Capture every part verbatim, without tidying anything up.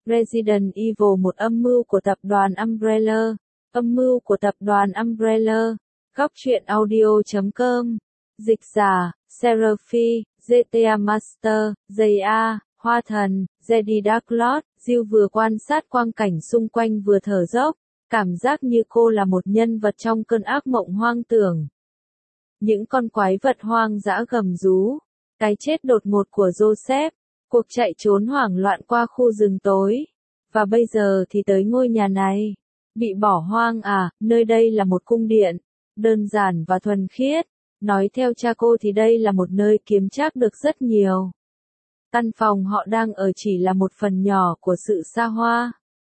Resident Evil một âm mưu của tập đoàn Umbrella. Âm mưu của tập đoàn Umbrella. Góc truyện audio chấm com. Dịch giả, Seraphy, giê tê a Master, Jay A, Hoa Thần, Jedi Dark Lord. Jill vừa quan sát quang cảnh xung quanh vừa thở dốc, cảm giác như cô là một nhân vật trong cơn ác mộng hoang tưởng. Những con quái vật hoang dã gầm rú, cái chết đột ngột của Joseph, cuộc chạy trốn hoảng loạn qua khu rừng tối, và bây giờ thì tới ngôi nhà này. Bị bỏ hoang à, nơi đây là một cung điện, đơn giản và thuần khiết. Nói theo cha cô thì đây là một nơi kiếm trác được rất nhiều. Căn phòng họ đang ở chỉ là một phần nhỏ của sự xa hoa.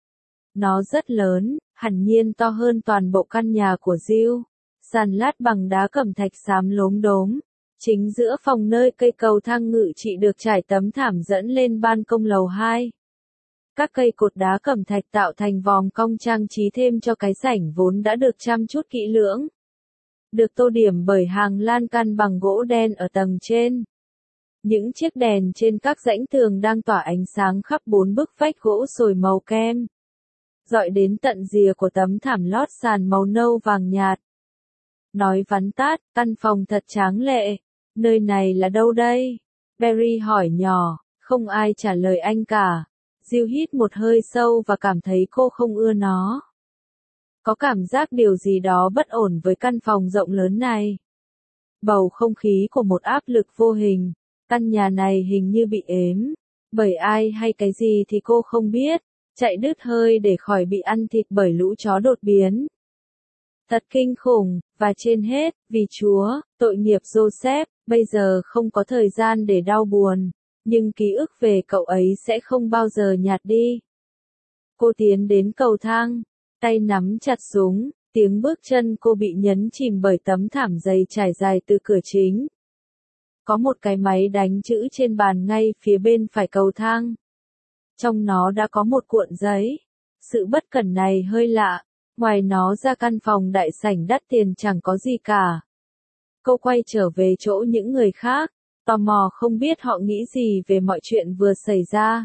Nó rất lớn, hẳn nhiên to hơn toàn bộ căn nhà của Jill. Sàn lát bằng đá cẩm thạch xám lốm đốm. Chính giữa phòng nơi cây cầu thang ngự trị được trải tấm thảm dẫn lên ban công lầu hai. Các cây cột đá cẩm thạch tạo thành vòm cong trang trí thêm cho cái sảnh vốn đã được chăm chút kỹ lưỡng. Được tô điểm bởi hàng lan can bằng gỗ đen ở tầng trên. Những chiếc đèn trên các rãnh tường đang tỏa ánh sáng khắp bốn bức vách gỗ sồi màu kem, dọi đến tận rìa của tấm thảm lót sàn màu nâu vàng nhạt. Nói vắn tắt, căn phòng thật tráng lệ. Nơi này là đâu đây? Barry hỏi nhỏ, không ai trả lời anh cả. Jill hít một hơi sâu và cảm thấy cô không ưa nó. Có cảm giác điều gì đó bất ổn với căn phòng rộng lớn này. Bầu không khí của một áp lực vô hình. Căn nhà này hình như bị ếm bởi ai hay cái gì thì cô không biết, chạy đứt hơi để khỏi bị ăn thịt bởi lũ chó đột biến. Thật kinh khủng, và trên hết, vì Chúa, tội nghiệp Joseph, bây giờ không có thời gian để đau buồn, nhưng ký ức về cậu ấy sẽ không bao giờ nhạt đi. Cô tiến đến cầu thang, tay nắm chặt súng, tiếng bước chân cô bị nhấn chìm bởi tấm thảm dày trải dài từ cửa chính. Có một cái máy đánh chữ trên bàn ngay phía bên phải cầu thang. Trong nó đã có một cuộn giấy. Sự bất cẩn này hơi lạ, ngoài nó ra căn phòng đại sảnh đắt tiền chẳng có gì cả. Cô quay trở về chỗ những người khác, tò mò không biết họ nghĩ gì về mọi chuyện vừa xảy ra.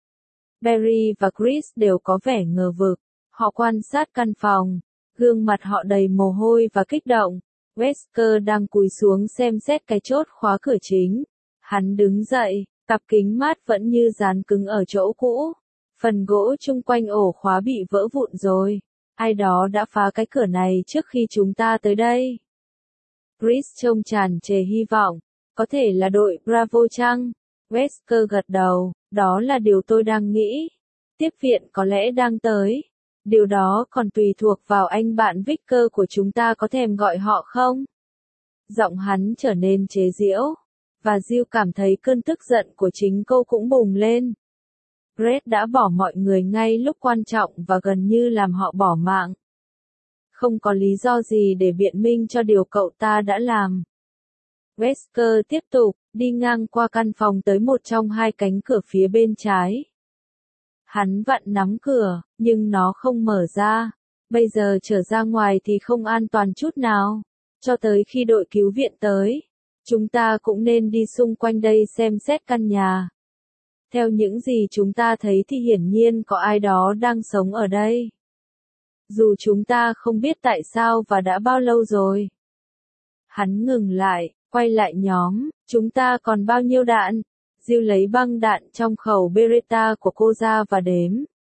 Barry và Chris đều có vẻ ngờ vực, họ quan sát căn phòng, gương mặt họ đầy mồ hôi và kích động. Wesker đang cúi xuống xem xét cái chốt khóa cửa chính. Hắn đứng dậy, cặp kính mát vẫn như dán cứng ở chỗ cũ. Phần gỗ chung quanh ổ khóa bị vỡ vụn rồi. Ai đó đã phá cái cửa này trước khi chúng ta tới đây. Chris trông tràn trề hy vọng. Có thể là đội Bravo chăng? Wesker gật đầu, đó là điều tôi đang nghĩ. Tiếp viện có lẽ đang tới. Điều đó còn tùy thuộc vào anh bạn Victor của chúng ta có thèm gọi họ không? Giọng hắn trở nên chế giễu, và Jill cảm thấy cơn tức giận của chính cô cũng bùng lên. Brett đã bỏ mọi người ngay lúc quan trọng và gần như làm họ bỏ mạng. Không có lý do gì để biện minh cho điều cậu ta đã làm. Wesker tiếp tục, đi ngang qua căn phòng tới một trong hai cánh cửa phía bên trái. Hắn vặn nắm cửa, nhưng nó không mở ra. Bây giờ trở ra ngoài thì không an toàn chút nào. Cho tới khi đội cứu viện tới, chúng ta cũng nên đi xung quanh đây xem xét căn nhà. Theo những gì chúng ta thấy thì hiển nhiên có ai đó đang sống ở đây. Dù chúng ta không biết tại sao và đã bao lâu rồi. Hắn ngừng lại, quay lại nhóm, chúng ta còn bao nhiêu đạn? Jill lấy băng đạn trong khẩu Beretta của cô ra và đếm.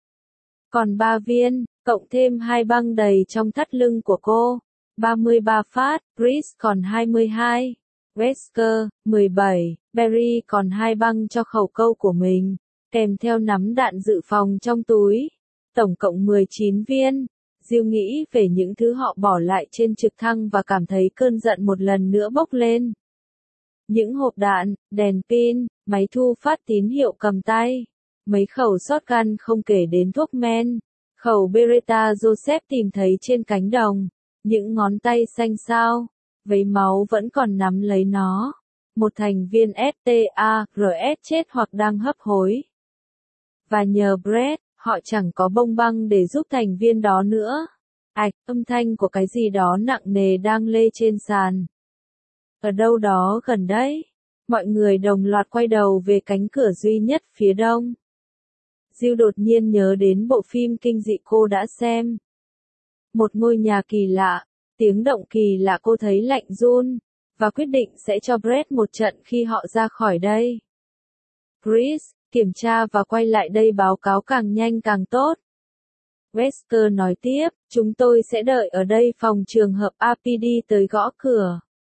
Còn ba viên, cộng thêm hai băng đầy trong thắt lưng của cô. ba mươi ba phát, Chris còn hai mươi hai. Wesker, mười bảy, Barry còn hai băng cho khẩu câu của mình, kèm theo nắm đạn dự phòng trong túi. Tổng cộng mười chín viên. Jill nghĩ về những thứ họ bỏ lại trên trực thăng và cảm thấy cơn giận một lần nữa bốc lên. Những hộp đạn, đèn pin, máy thu phát tín hiệu cầm tay, mấy khẩu shotgun không kể đến thuốc men, khẩu Beretta Joseph tìm thấy trên cánh đồng, những ngón tay xanh xao, vấy máu vẫn còn nắm lấy nó. Một thành viên ét tê a rờ ét chết hoặc đang hấp hối. Và nhờ Brett, họ chẳng có bông băng để giúp thành viên đó nữa. Ạch, âm thanh của cái gì đó nặng nề đang lê trên sàn. Ở đâu đó gần đấy. Mọi người đồng loạt quay đầu về cánh cửa duy nhất phía đông. Jill đột nhiên nhớ đến bộ phim kinh dị cô đã xem. Một ngôi nhà kỳ lạ, tiếng động kỳ lạ, cô thấy lạnh run, và quyết định sẽ cho Brett một trận khi họ ra khỏi đây. Chris, kiểm tra và quay lại đây, báo cáo càng nhanh càng tốt. Wesker nói tiếp, chúng tôi sẽ đợi ở đây phòng trường hợp a pê đê tới gõ cửa.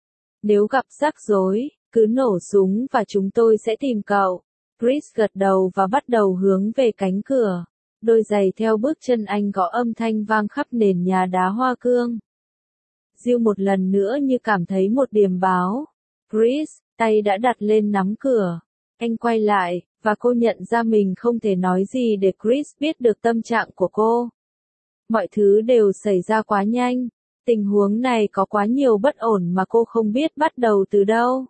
Nếu gặp rắc rối, cứ nổ súng và chúng tôi sẽ tìm cậu. Chris gật đầu và bắt đầu hướng về cánh cửa. Đôi giày theo bước chân anh gõ âm thanh vang khắp nền nhà đá hoa cương. Jill một lần nữa như cảm thấy một điềm báo. Chris, tay đã đặt lên nắm cửa. Anh quay lại, và cô nhận ra mình không thể nói gì để Chris biết được tâm trạng của cô. Mọi thứ đều xảy ra quá nhanh. Tình huống này có quá nhiều bất ổn mà cô không biết bắt đầu từ đâu.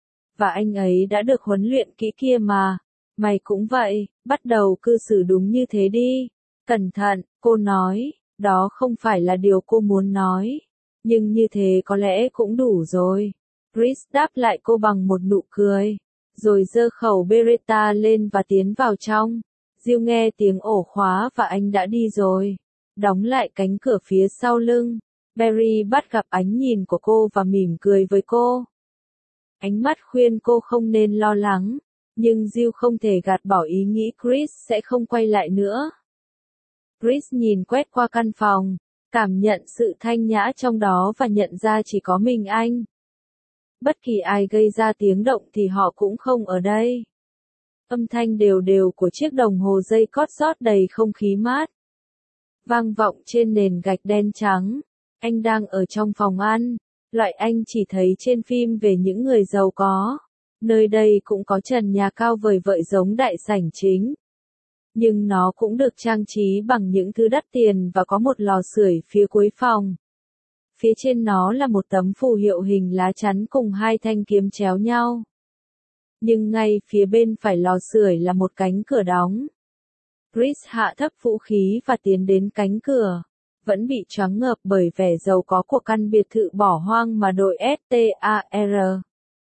Và anh ấy đã được huấn luyện kỹ kia mà. Mày cũng vậy, bắt đầu cư xử đúng như thế đi. Cẩn thận, cô nói, đó không phải là điều cô muốn nói. Nhưng như thế có lẽ cũng đủ rồi. Chris đáp lại cô bằng một nụ cười. Rồi giơ khẩu Beretta lên và tiến vào trong. Jill nghe tiếng ổ khóa và anh đã đi rồi. Đóng lại cánh cửa phía sau lưng. Barry bắt gặp ánh nhìn của cô và mỉm cười với cô. Ánh mắt khuyên cô không nên lo lắng. Nhưng Jill không thể gạt bỏ ý nghĩ Chris sẽ không quay lại nữa. Chris nhìn quét qua căn phòng, cảm nhận sự thanh nhã trong đó và nhận ra chỉ có mình anh. Bất kỳ ai gây ra tiếng động thì họ cũng không ở đây. Âm thanh đều đều của chiếc đồng hồ dây cót rót đầy không khí mát. Vang vọng trên nền gạch đen trắng. Anh đang ở trong phòng ăn, loại anh chỉ thấy trên phim về những người giàu có. Nơi đây cũng có trần nhà cao vời vợi giống đại sảnh chính. Nhưng nó cũng được trang trí bằng những thứ đắt tiền và có một lò sưởi phía cuối phòng. Phía trên nó là một tấm phù hiệu hình lá chắn cùng hai thanh kiếm chéo nhau. Nhưng ngay phía bên phải lò sưởi là một cánh cửa đóng. Chris hạ thấp vũ khí và tiến đến cánh cửa. Vẫn bị choáng ngợp bởi vẻ giàu có của căn biệt thự bỏ hoang mà đội ét tê a rờ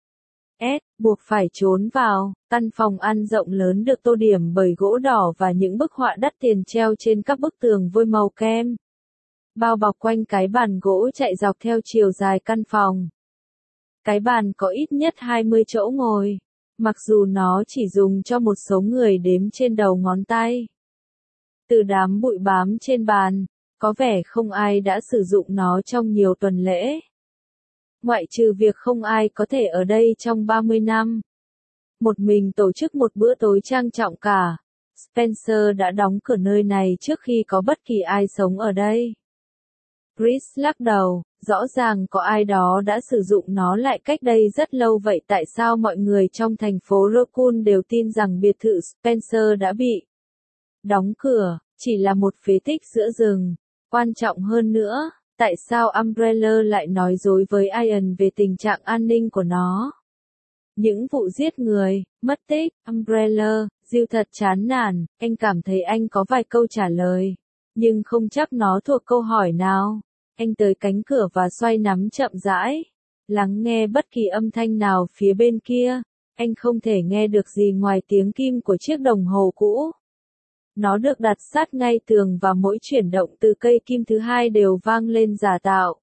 S buộc phải trốn vào. Căn phòng ăn rộng lớn được tô điểm bởi gỗ đỏ và những bức họa đắt tiền treo trên các bức tường vôi màu kem. Bao bọc quanh cái bàn gỗ chạy dọc theo chiều dài căn phòng. Cái bàn có ít nhất hai mươi chỗ ngồi, mặc dù nó chỉ dùng cho một số người đếm trên đầu ngón tay. Từ đám bụi bám trên bàn, có vẻ không ai đã sử dụng nó trong nhiều tuần lễ. Ngoại trừ việc không ai có thể ở đây trong ba mươi năm. Một mình tổ chức một bữa tối trang trọng cả. Spencer đã đóng cửa nơi này trước khi có bất kỳ ai sống ở đây. Chris lắc đầu, rõ ràng có ai đó đã sử dụng nó lại cách đây rất lâu, vậy tại sao mọi người trong thành phố Raccoon đều tin rằng biệt thự Spencer đã bị đóng cửa, chỉ là một phế tích giữa rừng? Quan trọng hơn nữa, tại sao Umbrella lại nói dối với Ian về tình trạng an ninh của nó? Những vụ giết người, mất tích, Umbrella, Jill thật chán nản, anh cảm thấy anh có vài câu trả lời, nhưng không chắc nó thuộc câu hỏi nào. Anh tới cánh cửa và xoay nắm chậm rãi, lắng nghe bất kỳ âm thanh nào phía bên kia. Anh không thể nghe được gì ngoài tiếng kim của chiếc đồng hồ cũ. Nó được đặt sát ngay tường và mỗi chuyển động từ cây kim thứ hai đều vang lên giả tạo.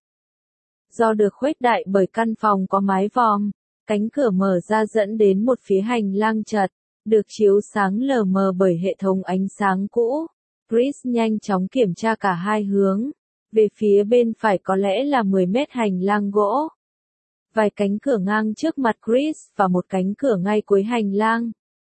Do được khuếch đại bởi căn phòng có mái vòm, cánh cửa mở ra dẫn đến một phía hành lang chật, được chiếu sáng lờ mờ bởi hệ thống ánh sáng cũ. Chris nhanh chóng kiểm tra cả hai hướng. Về phía bên phải có lẽ là mười mét hành lang gỗ. Vài cánh cửa ngang trước mặt Chris và một cánh cửa ngay cuối hành lang.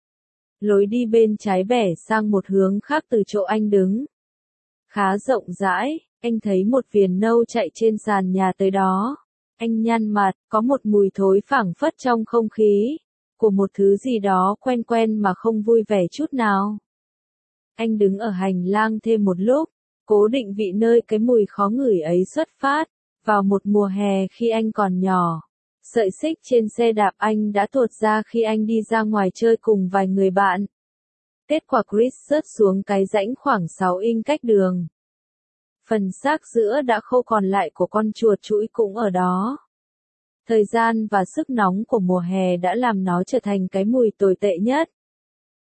Lối đi bên trái bẻ sang một hướng khác từ chỗ anh đứng. Khá rộng rãi, anh thấy một viền nâu chạy trên sàn nhà tới đó. Anh nhăn mặt, có một mùi thối phảng phất trong không khí, của một thứ gì đó quen quen mà không vui vẻ chút nào. Anh đứng ở hành lang thêm một lúc, cố định vị nơi cái mùi khó ngửi ấy xuất phát. Vào một mùa hè khi anh còn nhỏ, sợi xích trên xe đạp anh đã tuột ra khi anh đi ra ngoài chơi cùng vài người bạn. Kết quả Chris rớt xuống cái rãnh khoảng sáu inch cách đường. Phần xác giữa đã khô, còn lại của con chuột chũi cũng ở đó. Thời gian và sức nóng của mùa hè đã làm nó trở thành cái mùi tồi tệ nhất.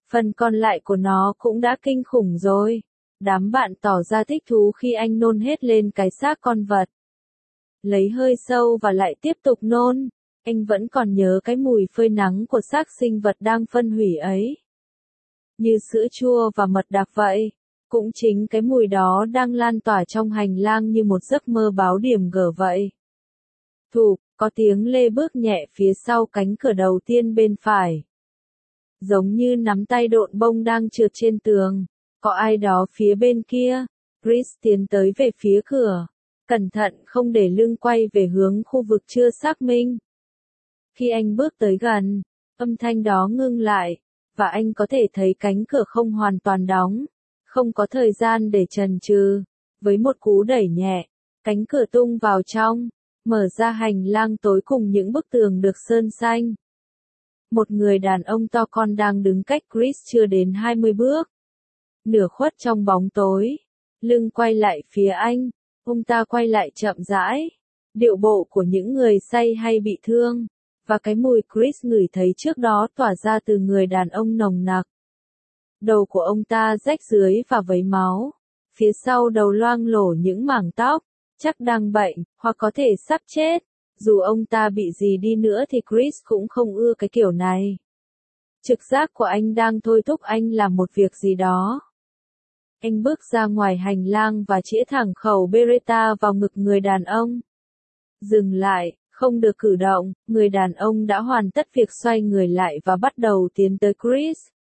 Phần còn lại của nó cũng đã kinh khủng rồi. Đám bạn tỏ ra thích thú khi anh nôn hết lên cái xác con vật. Lấy hơi sâu và lại tiếp tục nôn. Anh vẫn còn nhớ cái mùi phơi nắng của xác sinh vật đang phân hủy ấy. Như sữa chua và mật đặc vậy. Cũng chính cái mùi đó đang lan tỏa trong hành lang như một giấc mơ báo điểm gở vậy. Thụp, có tiếng lê bước nhẹ phía sau cánh cửa đầu tiên bên phải. Giống như nắm tay độn bông đang trượt trên tường. Có ai đó phía bên kia. Chris tiến tới về phía cửa. Cẩn thận không để lưng quay về hướng khu vực chưa xác minh. Khi anh bước tới gần, âm thanh đó ngưng lại, và anh có thể thấy cánh cửa không hoàn toàn đóng. Không có thời gian để chần chừ. Với một cú đẩy nhẹ, cánh cửa tung vào trong, mở ra hành lang tối cùng những bức tường được sơn xanh. Một người đàn ông to con đang đứng cách Chris chưa đến hai mươi bước. Nửa khuất trong bóng tối, lưng quay lại phía anh, ông ta quay lại chậm rãi. Điệu bộ của những người say hay bị thương, và cái mùi Chris ngửi thấy trước đó tỏa ra từ người đàn ông nồng nặc. Đầu của ông ta rách dưới và vấy máu. Phía sau đầu loang lổ những mảng tóc, chắc đang bệnh, hoặc có thể sắp chết. Dù ông ta bị gì đi nữa thì Chris cũng không ưa cái kiểu này. Trực giác của anh đang thôi thúc anh làm một việc gì đó. Anh bước ra ngoài hành lang và chĩa thẳng khẩu Beretta vào ngực người đàn ông. Dừng lại, không được cử động, người đàn ông đã hoàn tất việc xoay người lại và bắt đầu tiến tới Chris.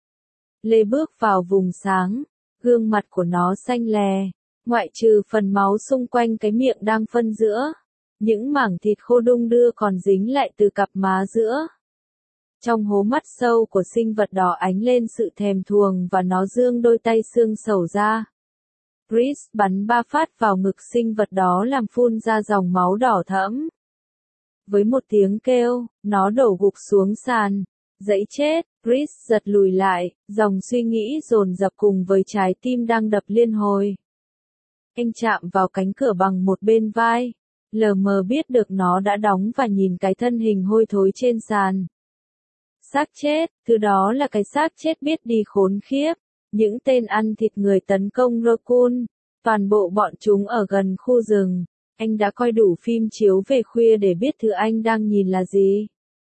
Lê bước vào vùng sáng, gương mặt của nó xanh lè, ngoại trừ phần máu xung quanh cái miệng đang phân giữa. Những mảng thịt khô đung đưa còn dính lại từ cặp má giữa. Trong hố mắt sâu của sinh vật đỏ ánh lên sự thèm thuồng và nó giương đôi tay xương sầu ra. Chris bắn ba phát vào ngực sinh vật đó làm phun ra dòng máu đỏ thẫm. Với một tiếng kêu, nó đổ gục xuống sàn. Dẫy chết, Chris giật lùi lại, dòng suy nghĩ dồn dập cùng với trái tim đang đập liên hồi. Anh chạm vào cánh cửa bằng một bên vai, lờ mờ biết được nó đã đóng và nhìn cái thân hình hôi thối trên sàn. Xác chết, thứ đó là cái xác chết biết đi khốn khiếp. Những tên ăn thịt người tấn công Raccoon, toàn bộ bọn chúng ở gần khu rừng. Anh đã coi đủ phim chiếu về khuya để biết thứ anh đang nhìn là gì.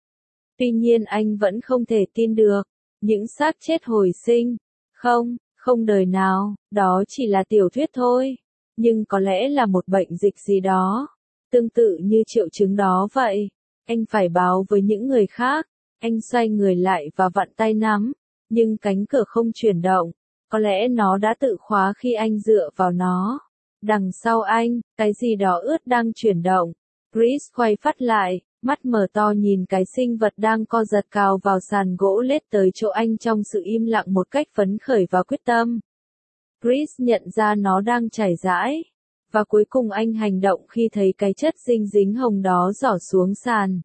Tuy nhiên anh vẫn không thể tin được. Những xác chết hồi sinh. Không, không đời nào, đó chỉ là tiểu thuyết thôi. Nhưng có lẽ là một bệnh dịch gì đó. Tương tự như triệu chứng đó vậy. Anh phải báo với những người khác. Anh xoay người lại và vặn tay nắm. Nhưng cánh cửa không chuyển động. Có lẽ nó đã tự khóa khi anh dựa vào nó. Đằng sau anh, cái gì đó ướt đang chuyển động. Chris quay phát lại, mắt mở to nhìn cái sinh vật đang co giật cào vào sàn gỗ lết tới chỗ anh trong sự im lặng một cách phấn khởi và quyết tâm. Chris nhận ra nó đang chảy rãi. Và cuối cùng anh hành động khi thấy cái chất dinh dính hồng đó rỏ xuống sàn.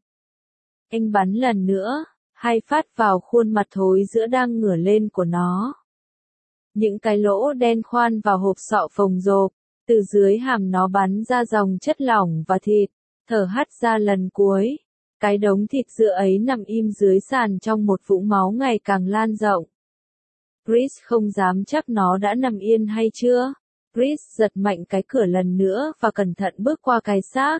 Anh bắn lần nữa, hai phát vào khuôn mặt thối giữa đang ngửa lên của nó. Những cái lỗ đen khoan vào hộp sọ phồng rộp, từ dưới hàm nó bắn ra dòng chất lỏng và thịt, thở hắt ra lần cuối. Cái đống thịt dựa ấy nằm im dưới sàn trong một vũng máu ngày càng lan rộng. Chris không dám chắc nó đã nằm yên hay chưa. Chris giật mạnh cái cửa lần nữa và cẩn thận bước qua cái xác.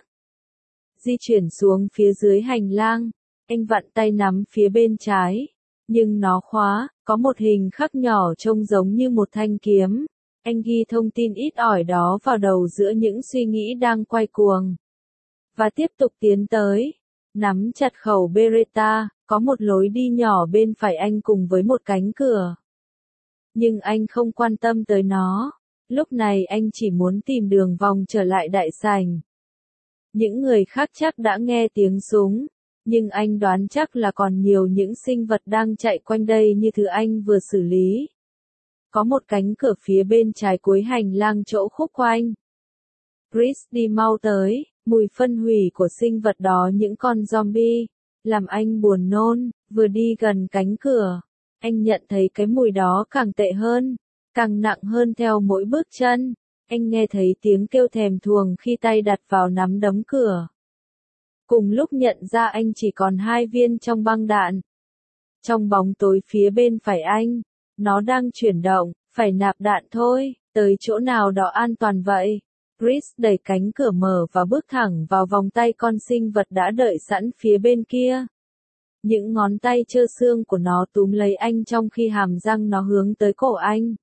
Di chuyển xuống phía dưới hành lang, anh vặn tay nắm phía bên trái. Nhưng nó khóa, có một hình khắc nhỏ trông giống như một thanh kiếm. Anh ghi thông tin ít ỏi đó vào đầu giữa những suy nghĩ đang quay cuồng. Và tiếp tục tiến tới. Nắm chặt khẩu Beretta, có một lối đi nhỏ bên phải anh cùng với một cánh cửa. Nhưng anh không quan tâm tới nó. Lúc này anh chỉ muốn tìm đường vòng trở lại đại sảnh. Những người khác chắc đã nghe tiếng súng. Nhưng anh đoán chắc là còn nhiều những sinh vật đang chạy quanh đây như thứ anh vừa xử lý. Có một cánh cửa phía bên trái cuối hành lang chỗ khúc quanh. Chris đi mau tới, mùi phân hủy của sinh vật đó những con zombie, làm anh buồn nôn, vừa đi gần cánh cửa. Anh nhận thấy cái mùi đó càng tệ hơn, càng nặng hơn theo mỗi bước chân. Anh nghe thấy tiếng kêu thèm thuồng khi tay đặt vào nắm đấm cửa. Cùng lúc nhận ra anh chỉ còn hai viên trong băng đạn. Trong bóng tối phía bên phải anh, nó đang chuyển động, phải nạp đạn thôi, tới chỗ nào đó an toàn vậy. Chris đẩy cánh cửa mở và bước thẳng vào vòng tay con sinh vật đã đợi sẵn phía bên kia. Những ngón tay trơ xương của nó túm lấy anh trong khi hàm răng nó hướng tới cổ anh.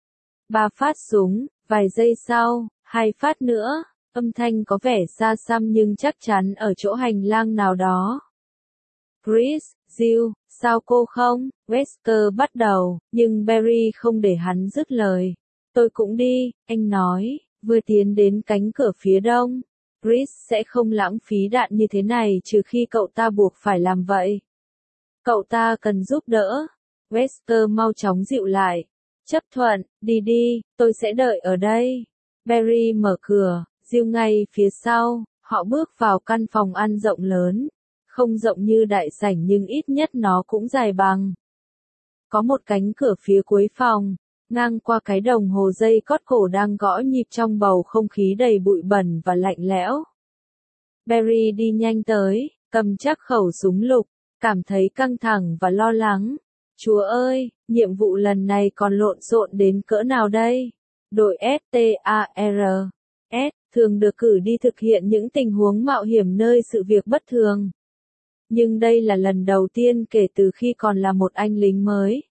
Ba phát súng, vài giây sau, hai phát nữa, âm thanh có vẻ xa xăm nhưng chắc chắn ở chỗ hành lang nào đó. Chris, Jill, sao cô không? Wesker bắt đầu, nhưng Barry không để hắn dứt lời. Tôi cũng đi, anh nói, vừa tiến đến cánh cửa phía đông. Chris sẽ không lãng phí đạn như thế này trừ khi cậu ta buộc phải làm vậy. Cậu ta cần giúp đỡ. Wesker mau chóng dịu lại. Chấp thuận, đi đi, tôi sẽ đợi ở đây. Barry mở cửa, Jill ngay phía sau, họ bước vào căn phòng ăn rộng lớn. Không rộng như đại sảnh nhưng ít nhất nó cũng dài bằng. Có một cánh cửa phía cuối phòng, ngang qua cái đồng hồ dây cót cổ đang gõ nhịp trong bầu không khí đầy bụi bẩn và lạnh lẽo. Barry đi nhanh tới, cầm chắc khẩu súng lục, cảm thấy căng thẳng và lo lắng. Chúa ơi, nhiệm vụ lần này còn lộn xộn đến cỡ nào đây? Đội ét tê a rờ ét thường được cử đi thực hiện những tình huống mạo hiểm nơi sự việc bất thường. Nhưng đây là lần đầu tiên kể từ khi còn là một anh lính mới.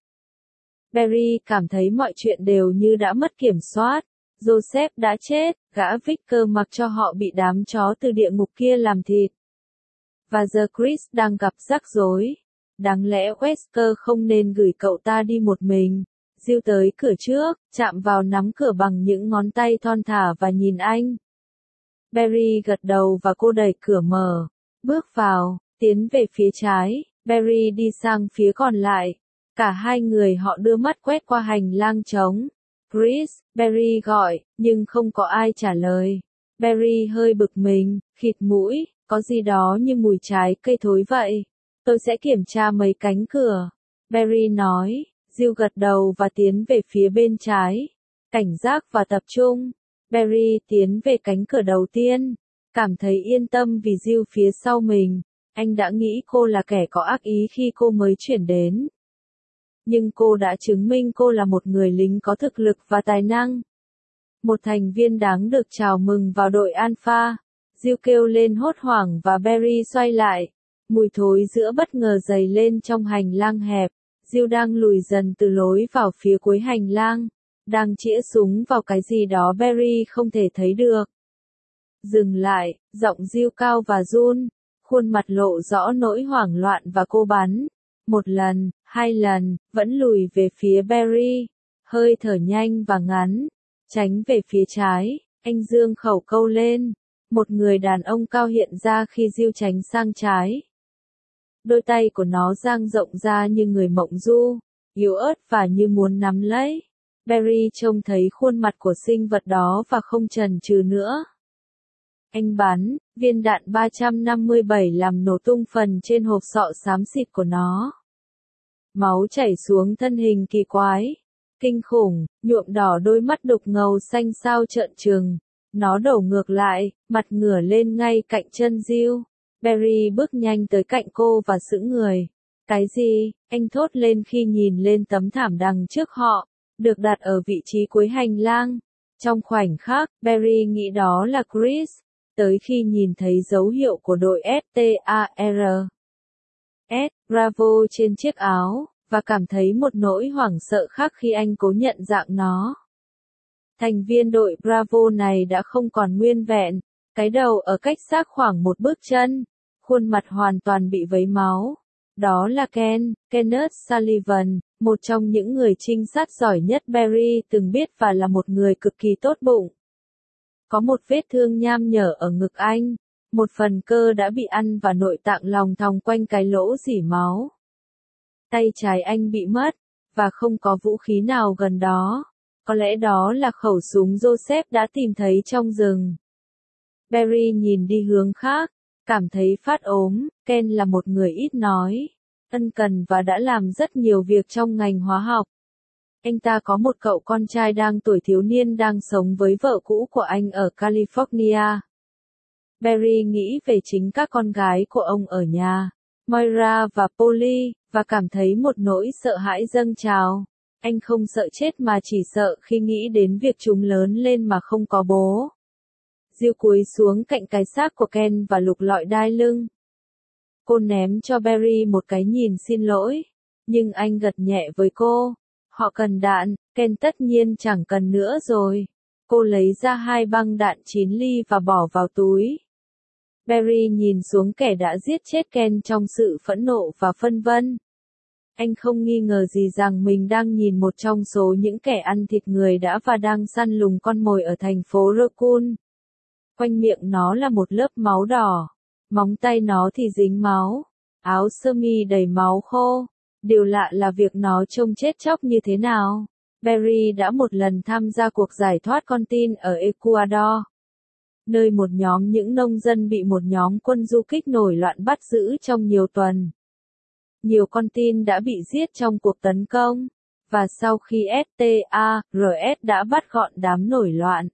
Barry cảm thấy mọi chuyện đều như đã mất kiểm soát. Joseph đã chết, gã Vicker mặc cho họ bị đám chó từ địa ngục kia làm thịt. Và giờ Chris đang gặp rắc rối. Đáng lẽ Wesker không nên gửi cậu ta đi một mình. Jill tới cửa trước, chạm vào nắm cửa bằng những ngón tay thon thả và nhìn anh. Barry gật đầu và cô đẩy cửa mở. Bước vào, tiến về phía trái, Barry đi sang phía còn lại. Cả hai người họ đưa mắt quét qua hành lang trống. Chris, Barry gọi, nhưng không có ai trả lời. Barry hơi bực mình, khịt mũi, có gì đó như mùi trái cây thối vậy. Tôi sẽ kiểm tra mấy cánh cửa. Barry nói, Jill gật đầu và tiến về phía bên trái. Cảnh giác và tập trung. Barry tiến về cánh cửa đầu tiên. Cảm thấy yên tâm vì Jill phía sau mình. Anh đã nghĩ cô là kẻ có ác ý khi cô mới chuyển đến. Nhưng cô đã chứng minh cô là một người lính có thực lực và tài năng. Một thành viên đáng được chào mừng vào đội Alpha. Jill kêu lên hốt hoảng và Barry xoay lại. Mùi thối giữa bất ngờ dày lên trong hành lang hẹp. Jill đang lùi dần từ lối vào phía cuối hành lang. Đang chĩa súng vào cái gì đó Barry không thể thấy được. Dừng lại, giọng Jill cao và run. Khuôn mặt lộ rõ nỗi hoảng loạn và cô bắn. Một lần, hai lần, vẫn lùi về phía Barry. Hơi thở nhanh và ngắn. Tránh về phía trái, anh dương khẩu câu lên. Một người đàn ông cao hiện ra khi Jill tránh sang trái. Đôi tay của nó dang rộng ra như người mộng du, yếu ớt và như muốn nắm lấy. Barry trông thấy khuôn mặt của sinh vật đó và không chần chừ nữa. Anh bắn, viên đạn ba trăm năm mươi bảy làm nổ tung phần trên hộp sọ xám xịt của nó. Máu chảy xuống thân hình kỳ quái. Kinh khủng, nhuộm đỏ đôi mắt đục ngầu xanh xao trợn trừng. Nó đổ ngược lại, mặt ngửa lên ngay cạnh chân Jill. Barry bước nhanh tới cạnh cô và sững người. Cái gì? Anh thốt lên khi nhìn lên tấm thảm đằng trước họ, được đặt ở vị trí cuối hành lang. Trong khoảnh khắc, Barry nghĩ đó là Chris, tới khi nhìn thấy dấu hiệu của đội ét tê a rờ ét Bravo trên chiếc áo, và cảm thấy một nỗi hoảng sợ khác khi anh cố nhận dạng nó. Thành viên đội Bravo này đã không còn nguyên vẹn, cái đầu ở cách xác khoảng một bước chân, khuôn mặt hoàn toàn bị vấy máu. Đó là Ken, Kenneth Sullivan, một trong những người trinh sát giỏi nhất Barry từng biết và là một người cực kỳ tốt bụng. Có một vết thương nham nhở ở ngực anh, một phần cơ đã bị ăn và nội tạng lòng thòng quanh cái lỗ rỉ máu. Tay trái anh bị mất, và không có vũ khí nào gần đó. Có lẽ đó là khẩu súng Joseph đã tìm thấy trong rừng. Barry nhìn đi hướng khác, cảm thấy phát ốm. Ken là một người ít nói, ân cần và đã làm rất nhiều việc trong ngành hóa học. Anh ta có một cậu con trai đang tuổi thiếu niên đang sống với vợ cũ của anh ở California. Barry nghĩ về chính các con gái của ông ở nhà. Moira và Polly, và cảm thấy một nỗi sợ hãi dâng trào. Anh không sợ chết mà chỉ sợ khi nghĩ đến việc chúng lớn lên mà không có bố. Jill cúi xuống cạnh cái xác của Ken và lục lọi đai lưng. Cô ném cho Barry một cái nhìn xin lỗi, nhưng anh gật nhẹ với cô. Họ cần đạn, Ken tất nhiên chẳng cần nữa rồi. Cô lấy ra hai băng đạn chín ly và bỏ vào túi. Barry nhìn xuống kẻ đã giết chết Ken trong sự phẫn nộ và phân vân. Anh không nghi ngờ gì rằng mình đang nhìn một trong số những kẻ ăn thịt người đã và đang săn lùng con mồi ở thành phố Raccoon. Quanh miệng nó là một lớp máu đỏ, móng tay nó thì dính máu, áo sơ mi đầy máu khô. Điều lạ là việc nó trông chết chóc như thế nào. Barry đã một lần tham gia cuộc giải thoát con tin ở Ecuador, nơi một nhóm những nông dân bị một nhóm quân du kích nổi loạn bắt giữ trong nhiều tuần. Nhiều con tin đã bị giết trong cuộc tấn công, và sau khi ét tê a rờ ét đã bắt gọn đám nổi loạn,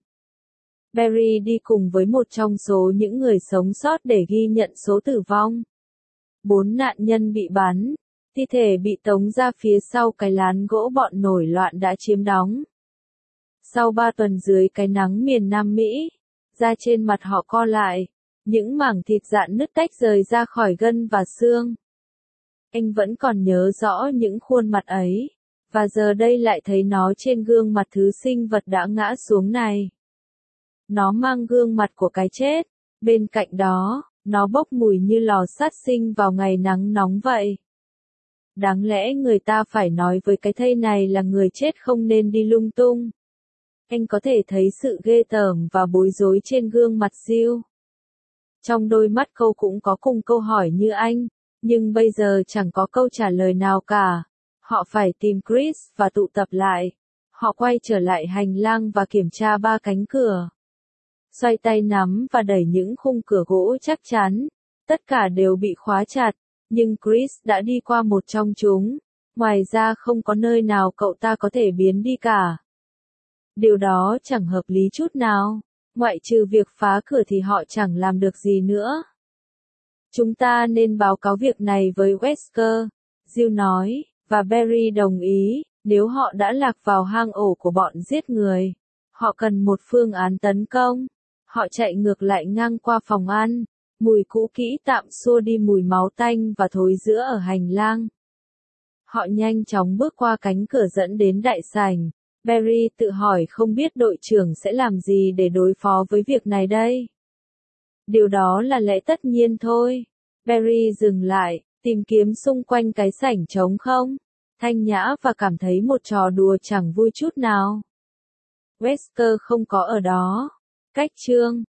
Barry đi cùng với một trong số những người sống sót để ghi nhận số tử vong. Bốn nạn nhân bị bắn, thi thể bị tống ra phía sau cái lán gỗ bọn nổi loạn đã chiếm đóng. Sau ba tuần dưới cái nắng miền Nam Mỹ, da trên mặt họ co lại, những mảng thịt rạn nứt tách rời ra khỏi gân và xương. Anh vẫn còn nhớ rõ những khuôn mặt ấy, và giờ đây lại thấy nó trên gương mặt thứ sinh vật đã ngã xuống này. Nó mang gương mặt của cái chết, bên cạnh đó, nó bốc mùi như lò sát sinh vào ngày nắng nóng vậy. Đáng lẽ người ta phải nói với cái thây này là người chết không nên đi lung tung. Anh có thể thấy sự ghê tởm và bối rối trên gương mặt Jill. Trong đôi mắt cô cũng có cùng câu hỏi như anh, nhưng bây giờ chẳng có câu trả lời nào cả. Họ phải tìm Chris và tụ tập lại. Họ quay trở lại hành lang và kiểm tra ba cánh cửa. Xoay tay nắm và đẩy những khung cửa gỗ chắc chắn. Tất cả đều bị khóa chặt, nhưng Chris đã đi qua một trong chúng. Ngoài ra không có nơi nào cậu ta có thể biến đi cả. Điều đó chẳng hợp lý chút nào. Ngoại trừ việc phá cửa thì họ chẳng làm được gì nữa. Chúng ta nên báo cáo việc này với Wesker, Jill nói, và Barry đồng ý. Nếu họ đã lạc vào hang ổ của bọn giết người, họ cần một phương án tấn công. Họ chạy ngược lại ngang qua phòng ăn. Mùi cũ kỹ tạm xua đi mùi máu tanh và thối rữa ở hành lang. Họ nhanh chóng bước qua cánh cửa dẫn đến đại sảnh. Barry tự hỏi không biết đội trưởng sẽ làm gì để đối phó với việc này đây. Điều đó là lẽ tất nhiên thôi. Barry dừng lại, tìm kiếm xung quanh cái sảnh trống không, thanh nhã và cảm thấy một trò đùa chẳng vui chút nào. Wesker không có ở đó. Cách chương